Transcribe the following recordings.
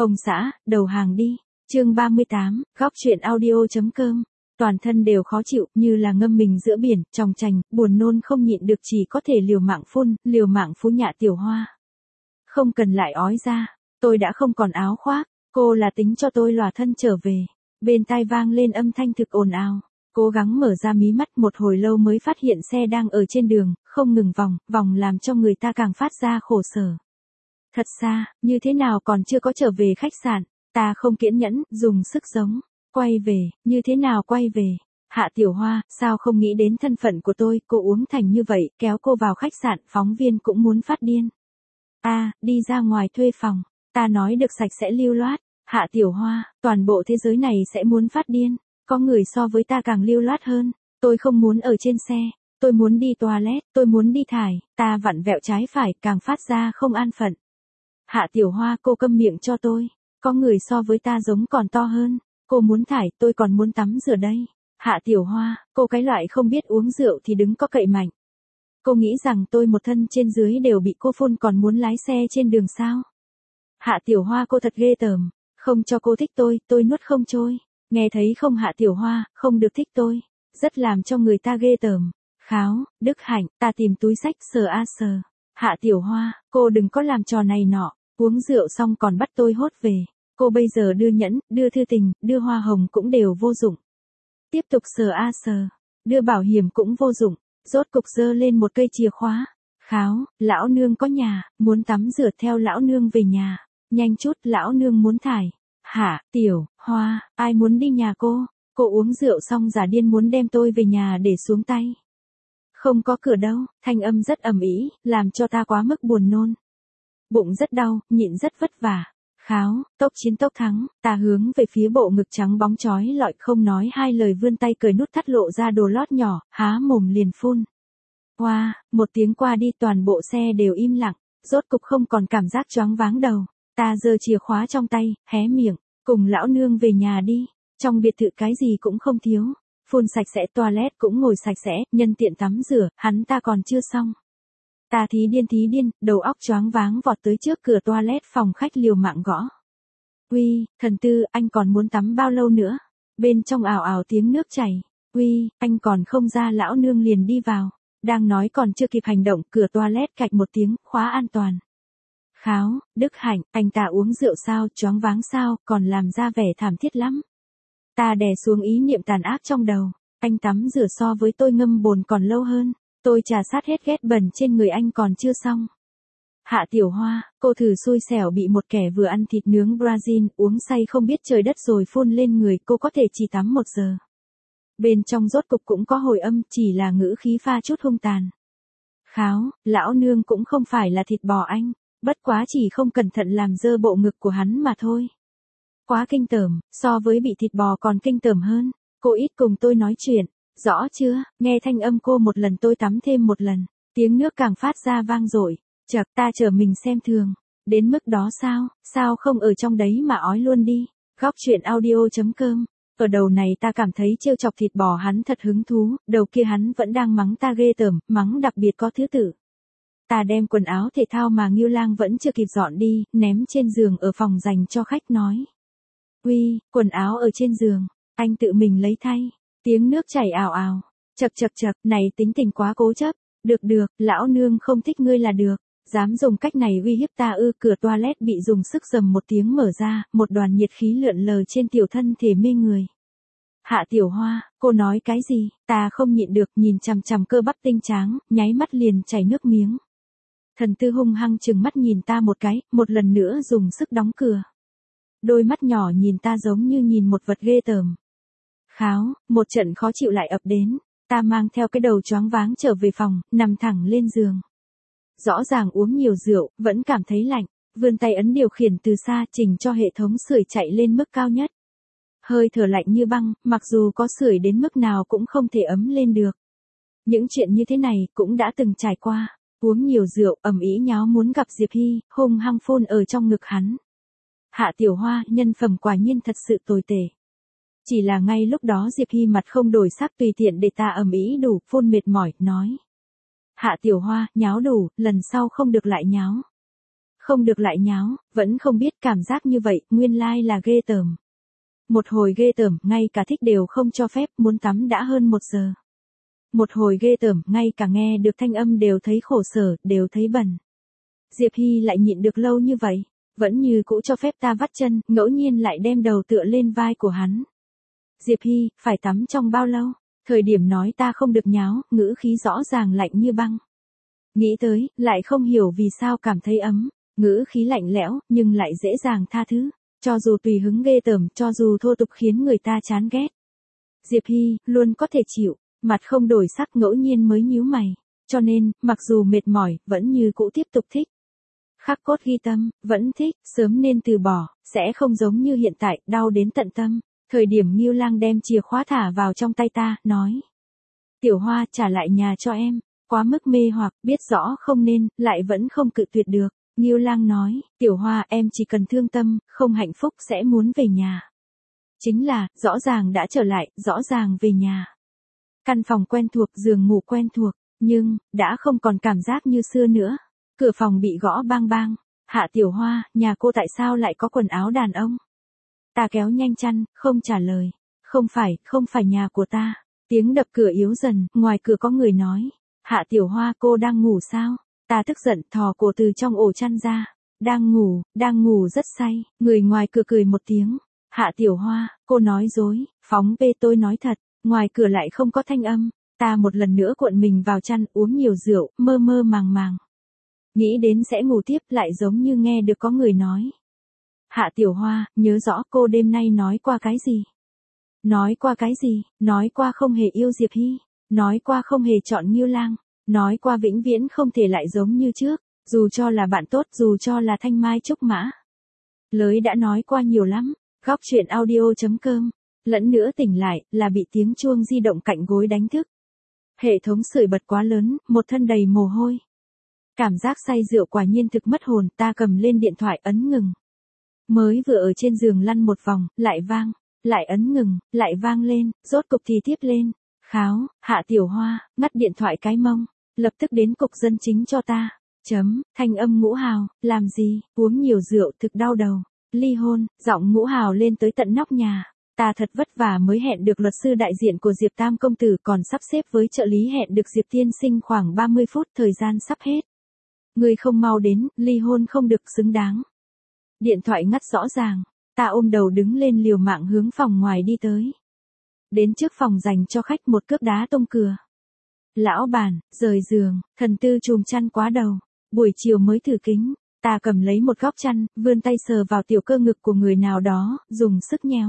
Ông xã, đầu hàng đi. Chương 38, góc truyện audio.com. Toàn thân đều khó chịu, như là ngâm mình giữa biển, tròng trành, buồn nôn không nhịn được chỉ có thể liều mạng phun, liều mạng phú nhạ Tiểu Hoa. Không cần lại ói ra, tôi đã không còn áo khoác, cô là tính cho tôi lòa thân trở về. Bên tai vang lên âm thanh thực ồn ào. Cố gắng mở ra mí mắt một hồi lâu mới phát hiện xe đang ở trên đường, không ngừng vòng làm cho người ta càng phát ra khổ sở. Thật xa, như thế nào còn chưa có trở về khách sạn, ta không kiên nhẫn, dùng sức giống. Quay về, như thế nào quay về? Hạ Tiểu Hoa, sao không nghĩ đến thân phận của tôi, cô uống thành như vậy, kéo cô vào khách sạn, phóng viên cũng muốn phát điên. Đi ra ngoài thuê phòng, ta nói được sạch sẽ lưu loát. Hạ Tiểu Hoa, toàn bộ thế giới này sẽ muốn phát điên, có người so với ta càng lưu loát hơn, tôi không muốn ở trên xe, tôi muốn đi toilet, tôi muốn đi thải, ta vặn vẹo trái phải, càng phát ra không an phận. Hạ Tiểu Hoa, cô câm miệng cho tôi, có người so với ta giống còn to hơn, cô muốn thải, tôi còn muốn tắm rửa đây. Hạ Tiểu Hoa, cô cái loại không biết uống rượu thì đứng có cậy mạnh. Cô nghĩ rằng tôi một thân trên dưới đều bị cô phun còn muốn lái xe trên đường sao? Hạ Tiểu Hoa, cô thật ghê tởm, không cho cô thích tôi nuốt không trôi. Nghe thấy không Hạ Tiểu Hoa, không được thích tôi, rất làm cho người ta ghê tởm. Kháo, Đức Hạnh, ta tìm túi sách sờ. Hạ Tiểu Hoa, cô đừng có làm trò này nọ, uống rượu xong còn bắt tôi hốt về. Cô bây giờ đưa nhẫn, đưa thư tình, đưa hoa hồng cũng đều vô dụng. Tiếp tục sờ, đưa bảo hiểm cũng vô dụng, rốt cục giơ lên một cây chìa khóa. Kháo, lão nương có nhà, muốn tắm rửa theo lão nương về nhà, nhanh chút, lão nương muốn thải. Hạ Tiểu Hoa, ai muốn đi nhà cô uống rượu xong giả điên muốn đem tôi về nhà để xuống tay. Không có cửa đâu, thanh âm rất ầm ĩ, làm cho ta quá mức buồn nôn. Bụng rất đau, nhịn rất vất vả. Kháo, tốc chiến tốc thắng, ta hướng về phía bộ ngực trắng bóng chói lọi không nói hai lời vươn tay cởi nút thắt lộ ra đồ lót nhỏ, há mồm liền phun. Một tiếng qua đi toàn bộ xe đều im lặng, rốt cục không còn cảm giác choáng váng đầu. Ta giơ chìa khóa trong tay, hé miệng, cùng lão nương về nhà đi, trong biệt thự cái gì cũng không thiếu, phun sạch sẽ toilet cũng ngồi sạch sẽ, nhân tiện tắm rửa, hắn ta còn chưa xong. Ta thí điên, đầu óc choáng váng vọt tới trước cửa toilet phòng khách liều mạng gõ. Uy, thần tư, anh còn muốn tắm bao lâu nữa? Bên trong ào ào tiếng nước chảy. Uy, anh còn không ra lão nương liền đi vào. Đang nói còn chưa kịp hành động, cửa toilet cạch một tiếng, khóa an toàn. Kháo, Đức Hạnh, anh ta uống rượu sao, choáng váng sao, còn làm ra vẻ thảm thiết lắm. Ta đè xuống ý niệm tàn ác trong đầu, anh tắm rửa so với tôi ngâm bồn còn lâu hơn, tôi trà sát hết ghét bẩn trên người anh còn chưa xong. Hạ Tiểu Hoa, cô thử xui xẻo bị một kẻ vừa ăn thịt nướng Brazil, uống say không biết trời đất rồi phun lên người, cô có thể chỉ tắm 1 giờ. Bên trong rốt cục cũng có hồi âm, chỉ là ngữ khí pha chút hung tàn. Kháo, lão nương cũng không phải là thịt bò anh. Bất quá chỉ không cẩn thận làm dơ bộ ngực của hắn mà thôi. Quá kinh tởm, so với bị thịt bò còn kinh tởm hơn. Cô ít cùng tôi nói chuyện, rõ chưa? Nghe thanh âm cô một lần tôi tắm thêm một lần, tiếng nước càng phát ra vang dội. Chậc, ta chờ mình xem thường. Đến mức đó sao không ở trong đấy mà ói luôn đi. Góc truyện audio.com. Ở đầu này ta cảm thấy trêu chọc thịt bò hắn thật hứng thú, đầu kia hắn vẫn đang mắng ta ghê tởm, mắng đặc biệt có thứ tự. Ta đem quần áo thể thao mà Ngưu Lang vẫn chưa kịp dọn đi, ném trên giường ở phòng dành cho khách nói. Uy, quần áo ở trên giường, anh tự mình lấy thay. Tiếng nước chảy ào ào. Chậc, này tính tình quá cố chấp. Được, lão nương không thích ngươi là được. Dám dùng cách này uy hiếp ta ư? Cửa toilet bị dùng sức rầm một tiếng mở ra, một đoàn nhiệt khí lượn lờ trên tiểu thân thể mê người. Hạ Tiểu Hoa, cô nói cái gì? Ta không nhịn được, nhìn chằm cơ bắp tinh tráng, nháy mắt liền chảy nước miếng. Thần tư hung hăng chừng mắt nhìn ta một cái, một lần nữa dùng sức đóng cửa. Đôi mắt nhỏ nhìn ta giống như nhìn một vật ghê tởm. Kháo, một trận khó chịu lại ập đến, ta mang theo cái đầu choáng váng trở về phòng, nằm thẳng lên giường. Rõ ràng uống nhiều rượu, vẫn cảm thấy lạnh, vươn tay ấn điều khiển từ xa chỉnh cho hệ thống sưởi chạy lên mức cao nhất. Hơi thở lạnh như băng, mặc dù có sưởi đến mức nào cũng không thể ấm lên được. Những chuyện như thế này cũng đã từng trải qua. Uống nhiều rượu, ầm ĩ nháo muốn gặp Diệp Hy, hung hăng phun ở trong ngực hắn. Hạ Tiểu Hoa, nhân phẩm quả nhiên thật sự tồi tệ. Chỉ là ngay lúc đó Diệp Hy mặt không đổi sắc tùy tiện để ta ầm ĩ đủ, phun mệt mỏi, nói. Hạ Tiểu Hoa, nháo đủ, lần sau không được lại nháo. không được lại nháo, vẫn không biết cảm giác như vậy, nguyên lai là ghê tởm. Một hồi ghê tởm, ngay cả thích đều không cho phép, muốn tắm đã hơn 1 giờ. Một hồi ghê tởm, ngay cả nghe được thanh âm đều thấy khổ sở, đều thấy bẩn. Diệp Hy lại nhịn được lâu như vậy, vẫn như cũ cho phép ta vắt chân, ngẫu nhiên lại đem đầu tựa lên vai của hắn. Diệp Hy, phải tắm trong bao lâu? Thời điểm nói ta không được nháo, ngữ khí rõ ràng lạnh như băng. Nghĩ tới, lại không hiểu vì sao cảm thấy ấm, ngữ khí lạnh lẽo, nhưng lại dễ dàng tha thứ. Cho dù tùy hứng ghê tởm, cho dù thô tục khiến người ta chán ghét. Diệp Hy, luôn có thể chịu, mặt không đổi sắc ngẫu nhiên mới nhíu mày. Cho nên, mặc dù mệt mỏi, vẫn như cũ tiếp tục thích. Khắc cốt ghi tâm, vẫn thích, sớm nên từ bỏ, sẽ không giống như hiện tại, đau đến tận tâm. Thời điểm Ngưu Lang đem chìa khóa thả vào trong tay ta, nói. Tiểu Hoa trả lại nhà cho em, quá mức mê hoặc, biết rõ không nên, lại vẫn không cự tuyệt được. Ngưu Lang nói, Tiểu Hoa em chỉ cần thương tâm, không hạnh phúc sẽ muốn về nhà. Chính là, rõ ràng đã trở lại, rõ ràng về nhà. Căn phòng quen thuộc, giường ngủ quen thuộc, nhưng, đã không còn cảm giác như xưa nữa. Cửa phòng bị gõ bang bang. Hạ Tiểu Hoa, nhà cô tại sao lại có quần áo đàn ông? Ta kéo nhanh chăn, không trả lời. Không phải nhà của ta. Tiếng đập cửa yếu dần, ngoài cửa có người nói. Hạ Tiểu Hoa cô đang ngủ sao? Ta tức giận thò cổ từ trong ổ chăn ra. Đang ngủ rất say. Người ngoài cửa cười một tiếng. Hạ Tiểu Hoa, cô nói dối, phóng bê tôi nói thật. Ngoài cửa lại không có thanh âm. Ta một lần nữa cuộn mình vào chăn uống nhiều rượu, mơ mơ màng màng. Nghĩ đến sẽ ngủ tiếp lại giống như nghe được có người nói. Hạ Tiểu Hoa, nhớ rõ cô đêm nay nói qua cái gì? Nói qua cái gì? Nói qua không hề yêu Diệp Hy. Nói qua không hề chọn Ngưu Lang. Nói qua vĩnh viễn không thể lại giống như trước. Dù cho là bạn tốt, dù cho là thanh mai trúc mã. Lới đã nói qua nhiều lắm. Góc chuyện audio.com. Lẫn nữa tỉnh lại, là bị tiếng chuông di động cạnh gối đánh thức. Hệ thống sưởi bật quá lớn, một thân đầy mồ hôi. Cảm giác say rượu quả nhiên thực mất hồn, ta cầm lên điện thoại ấn ngừng. Mới vừa ở trên giường lăn một vòng, lại vang, lại ấn ngừng, lại vang lên, rốt cục thì tiếp lên. Kháo, Hạ Tiểu Hoa, ngắt điện thoại cái mông, lập tức đến cục dân chính cho ta. Thanh âm Ngũ Hào, làm gì, uống nhiều rượu thực đau đầu. Ly hôn, giọng Ngũ Hào lên tới tận nóc nhà. Ta thật vất vả mới hẹn được luật sư đại diện của Diệp Tam công tử, còn sắp xếp với trợ lý hẹn được Diệp tiên sinh khoảng 30 phút, thời gian sắp hết. Người không mau đến, ly hôn không được, xứng đáng. Điện thoại ngắt rõ ràng, ta ôm đầu đứng lên liều mạng hướng phòng ngoài đi tới. Đến trước phòng dành cho khách một cước đá tung cửa. Lão bản, rời giường, thần tư chùm chăn quá đầu, buổi chiều mới thử kính, ta cầm lấy một góc chăn, vươn tay sờ vào tiểu cơ ngực của người nào đó, dùng sức nhéo.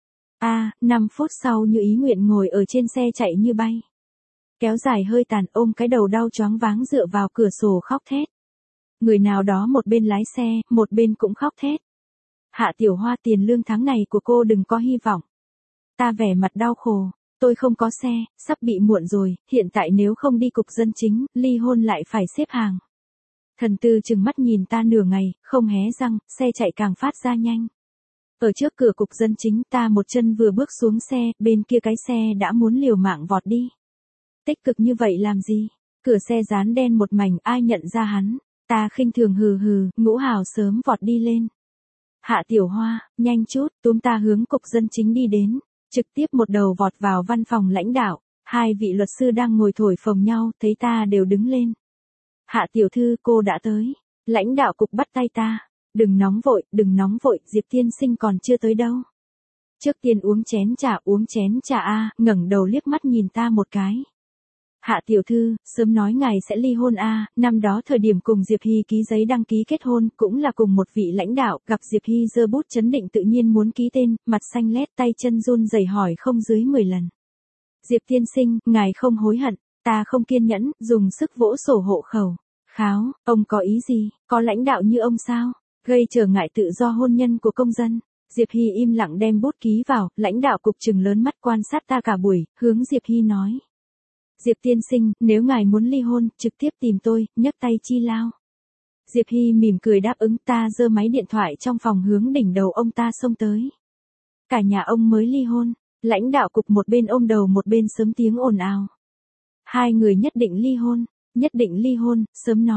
5 phút sau như ý nguyện ngồi ở trên xe chạy như bay. Kéo dài hơi tàn ôm cái đầu đau choáng váng dựa vào cửa sổ khóc thét. Người nào đó một bên lái xe, một bên cũng khóc thét. Hạ Tiểu Hoa tiền lương tháng này của cô đừng có hy vọng. Ta vẻ mặt đau khổ, tôi không có xe, sắp bị muộn rồi, hiện tại nếu không đi cục dân chính, ly hôn lại phải xếp hàng. Thần tư trừng mắt nhìn ta nửa ngày, không hé răng, xe chạy càng phát ra nhanh. Ở trước cửa cục dân chính ta một chân vừa bước xuống xe, bên kia cái xe đã muốn liều mạng vọt đi. Tích cực như vậy làm gì? Cửa xe dán đen một mảnh, ai nhận ra hắn? Ta khinh thường hừ, Ngũ Hào sớm vọt đi lên. Hạ Tiểu Hoa, nhanh chút, túm ta hướng cục dân chính đi đến. Trực tiếp một đầu vọt vào văn phòng lãnh đạo. Hai vị luật sư đang ngồi thổi phồng nhau, thấy ta đều đứng lên. Hạ tiểu thư, cô đã tới. Lãnh đạo cục bắt tay ta. Đừng nóng vội, Diệp tiên sinh còn chưa tới đâu. Trước tiên uống chén trà a, ngẩng đầu liếc mắt nhìn ta một cái. Hạ tiểu thư, sớm nói ngài sẽ ly hôn a, năm đó thời điểm cùng Diệp Hy ký giấy đăng ký kết hôn, cũng là cùng một vị lãnh đạo, gặp Diệp Hy giơ bút chấn định tự nhiên muốn ký tên, mặt xanh lét tay chân run rẩy hỏi không dưới 10 lần. Diệp tiên sinh, ngài không hối hận, ta không kiên nhẫn, dùng sức vỗ sổ hộ khẩu. Kháo, ông có ý gì, có lãnh đạo như ông sao? Gây trở ngại tự do hôn nhân của công dân. Diệp Hy im lặng đem bút ký vào, lãnh đạo cục trừng lớn mắt quan sát ta cả buổi, hướng Diệp Hy nói. Diệp tiên sinh, nếu ngài muốn ly hôn, trực tiếp tìm tôi, nhấc tay chi lao. Diệp Hy mỉm cười đáp ứng, ta giơ máy điện thoại trong phòng hướng đỉnh đầu ông ta xông tới. Cả nhà ông mới ly hôn, lãnh đạo cục một bên ôm đầu một bên sớm tiếng ồn ào. Hai người nhất định ly hôn, sớm nói.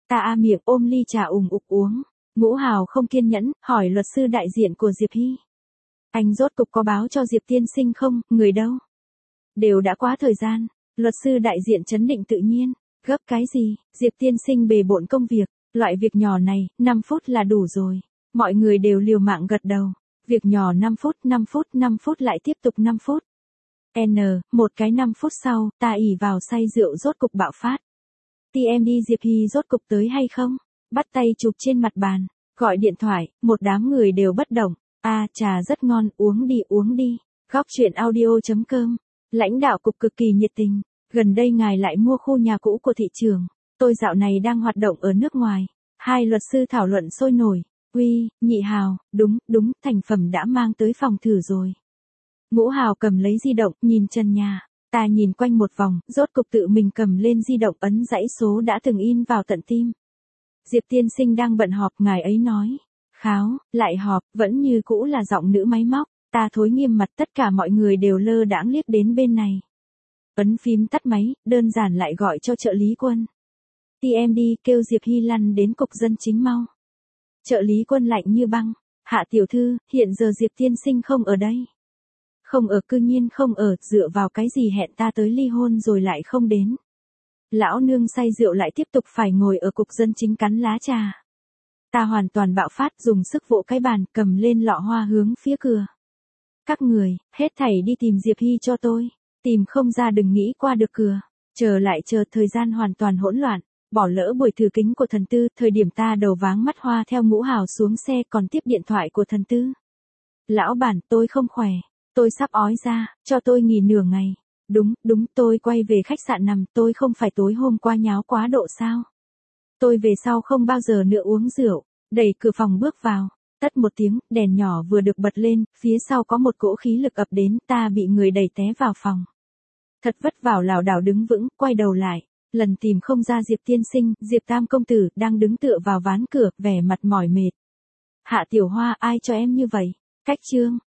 Ta miệng ôm ly trà ủng ục uống. Ngũ Hào không kiên nhẫn, hỏi luật sư đại diện của Diệp Hy. Anh rốt cục có báo cho Diệp tiên sinh không, người đâu? Đều đã quá thời gian. Luật sư đại diện trấn định tự nhiên. Gấp cái gì, Diệp tiên sinh bề bộn công việc, loại việc nhỏ này, 5 phút là đủ rồi. Mọi người đều liều mạng gật đầu. Việc nhỏ 5 phút, 5 phút, 5 phút lại tiếp tục 5 phút. Một cái 5 phút sau, ta ỉ vào say rượu rốt cục bạo phát. TMD Diệp Hy rốt cục tới hay không? Bắt tay chụp trên mặt bàn, gọi điện thoại, một đám người đều bất động. Trà rất ngon, uống đi. Góc chuyện audio.com. Lãnh đạo cục cực kỳ nhiệt tình. Gần đây ngài lại mua khu nhà cũ của thị trường. Tôi dạo này đang hoạt động ở nước ngoài. Hai luật sư thảo luận sôi nổi. Uy, Nhị Hào, đúng, thành phẩm đã mang tới phòng thử rồi. Ngũ Hào cầm lấy di động, nhìn trần nhà. Ta nhìn quanh một vòng, rốt cục tự mình cầm lên di động ấn dãy số đã từng in vào tận tim. Diệp tiên sinh đang bận họp, ngài ấy nói. Kháo, lại họp, vẫn như cũ là giọng nữ máy móc. Ta thối nghiêm mặt, tất cả mọi người đều lơ đãng liếc đến bên này. Ấn phím tắt máy, đơn giản lại gọi cho trợ lý Quân. TMD kêu Diệp Hy lăn đến cục dân chính mau. Trợ lý Quân lạnh như băng. Hạ tiểu thư, hiện giờ Diệp tiên sinh không ở đây. Không ở, cư nhiên không ở, dựa vào cái gì hẹn ta tới ly hôn rồi lại không đến. Lão nương say rượu lại tiếp tục phải ngồi ở cục dân chính cắn lá trà. Ta hoàn toàn bạo phát, dùng sức vỗ cái bàn, cầm lên lọ hoa hướng phía cửa. Các người, hết thảy đi tìm Diệp Hy cho tôi. Tìm không ra đừng nghĩ qua được cửa. Chờ, thời gian hoàn toàn hỗn loạn. Bỏ lỡ buổi thử kính của thần tư, thời điểm ta đầu váng mắt hoa theo Ngũ Hào xuống xe còn tiếp điện thoại của thần tư. Lão bản, tôi không khỏe. Tôi sắp ói ra, cho tôi nghỉ nửa ngày. Đúng, tôi quay về khách sạn nằm, tôi không phải tối hôm qua nháo quá độ sao? Tôi về sau không bao giờ nữa uống rượu, đẩy cửa phòng bước vào, tất một tiếng, đèn nhỏ vừa được bật lên, phía sau có một cỗ khí lực ập đến, ta bị người đẩy té vào phòng. Thật vất vả lảo đảo đứng vững, quay đầu lại, lần tìm không ra Diệp tiên sinh, Diệp tam công tử, đang đứng tựa vào ván cửa, vẻ mặt mỏi mệt. Hạ tiểu Hoa, ai cho em như vậy? Cách trương,